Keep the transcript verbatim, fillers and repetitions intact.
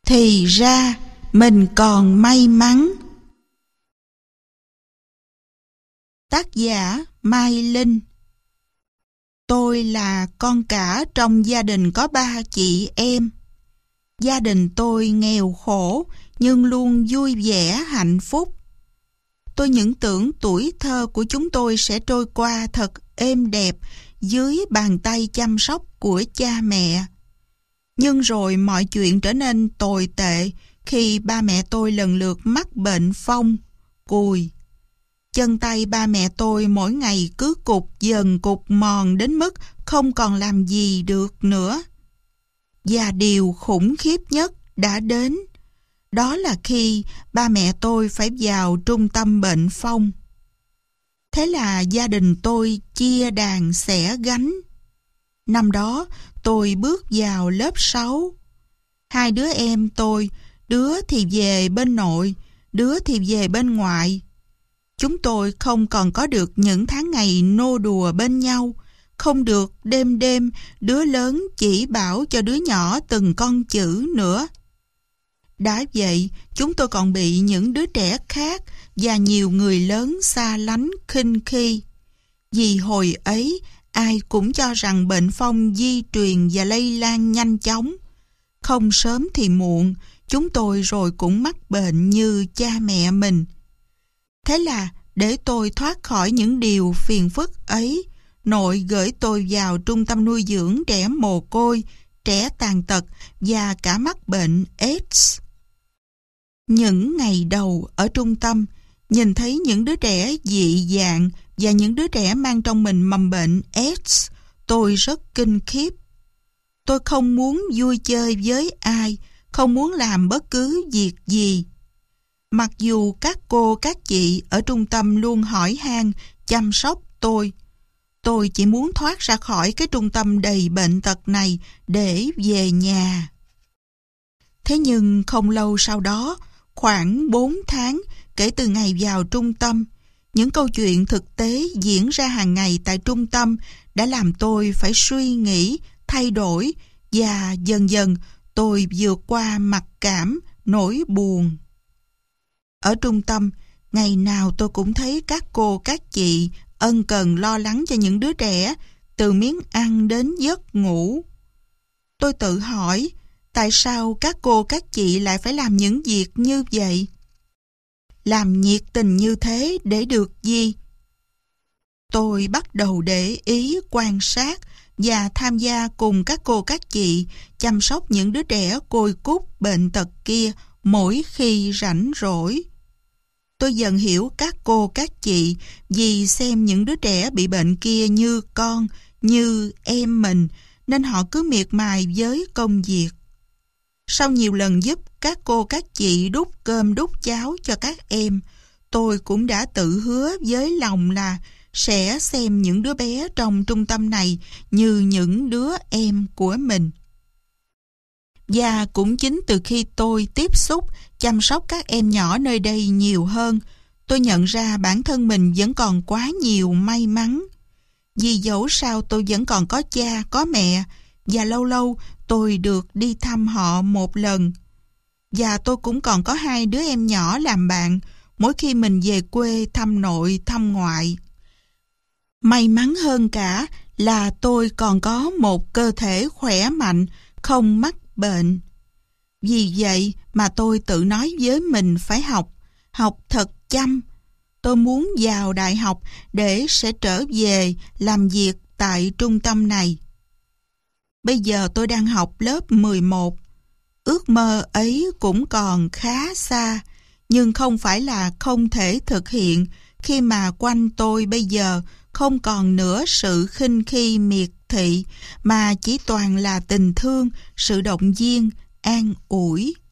Thì ra mình còn may mắn. Tác giả Mai Linh. Tôi là con cả trong gia đình có ba chị em. Gia đình tôi nghèo khổ nhưng luôn vui vẻ hạnh phúc. Tôi những tưởng tuổi thơ của chúng tôi sẽ trôi qua thật êm đẹp dưới bàn tay chăm sóc của cha mẹ. Nhưng rồi mọi chuyện trở nên tồi tệ khi ba mẹ tôi lần lượt mắc bệnh phong, cùi. Chân tay ba mẹ tôi mỗi ngày cứ cục dần cục mòn đến mức không còn làm gì được nữa. Và điều khủng khiếp nhất đã đến. Đó là khi ba mẹ tôi phải vào trung tâm bệnh phong. Thế là gia đình tôi chia đàn xẻ gánh. Năm đó tôi bước vào lớp sáu. Hai đứa em tôi, đứa thì về bên nội, đứa thì về bên ngoại. Chúng tôi không còn có được những tháng ngày nô đùa bên nhau, không được đêm đêm đứa lớn chỉ bảo cho đứa nhỏ từng con chữ nữa. Đã vậy, chúng tôi còn bị những đứa trẻ khác và nhiều người lớn xa lánh khinh khi. Vì hồi ấy, ai cũng cho rằng bệnh phong di truyền và lây lan nhanh chóng. Không sớm thì muộn, chúng tôi rồi cũng mắc bệnh như cha mẹ mình. Thế là để tôi thoát khỏi những điều phiền phức ấy, nội gửi tôi vào trung tâm nuôi dưỡng trẻ mồ côi, trẻ tàn tật và cả mắc bệnh AIDS. Những ngày đầu ở trung tâm, nhìn thấy những đứa trẻ dị dạng và những đứa trẻ mang trong mình mầm bệnh AIDS, tôi rất kinh khiếp. Tôi không muốn vui chơi với ai, không muốn làm bất cứ việc gì. Mặc dù các cô, các chị ở trung tâm luôn hỏi han, chăm sóc tôi, tôi chỉ muốn thoát ra khỏi cái trung tâm đầy bệnh tật này để về nhà. Thế nhưng không lâu sau đó, khoảng bốn tháng kể từ ngày vào trung tâm, những câu chuyện thực tế diễn ra hàng ngày tại trung tâm đã làm tôi phải suy nghĩ, thay đổi và dần dần tôi vượt qua mặc cảm, nỗi buồn. Ở trung tâm, ngày nào tôi cũng thấy các cô, các chị ân cần lo lắng cho những đứa trẻ, từ miếng ăn đến giấc ngủ. Tôi tự hỏi, tại sao các cô, các chị lại phải làm những việc như vậy? Làm nhiệt tình như thế để được gì? Tôi bắt đầu để ý, quan sát và tham gia cùng các cô, các chị chăm sóc những đứa trẻ côi cút bệnh tật kia mỗi khi rảnh rỗi. Tôi dần hiểu các cô, các chị vì xem những đứa trẻ bị bệnh kia như con, như em mình, nên họ cứ miệt mài với công việc. Sau nhiều lần giúp các cô, các chị đút cơm, đút cháo cho các em, tôi cũng đã tự hứa với lòng là sẽ xem những đứa bé trong trung tâm này như những đứa em của mình. Và cũng chính từ khi tôi tiếp xúc, chăm sóc các em nhỏ nơi đây nhiều hơn, tôi nhận ra bản thân mình vẫn còn quá nhiều may mắn. Vì dẫu sao tôi vẫn còn có cha, có mẹ, và lâu lâu tôi được đi thăm họ một lần. Và tôi cũng còn có hai đứa em nhỏ làm bạn mỗi khi mình về quê thăm nội, thăm ngoại. May mắn hơn cả là tôi còn có một cơ thể khỏe mạnh, không mắc bệnh. Vì vậy mà tôi tự nói với mình phải học, học thật chăm. Tôi muốn vào đại học để sẽ trở về làm việc tại trung tâm này. Bây giờ tôi đang học lớp mười một. Ước mơ ấy cũng còn khá xa, nhưng không phải là không thể thực hiện khi mà quanh tôi bây giờ không còn nữa sự khinh khi miệt thị, mà chỉ toàn là tình thương, sự động viên, an ủi.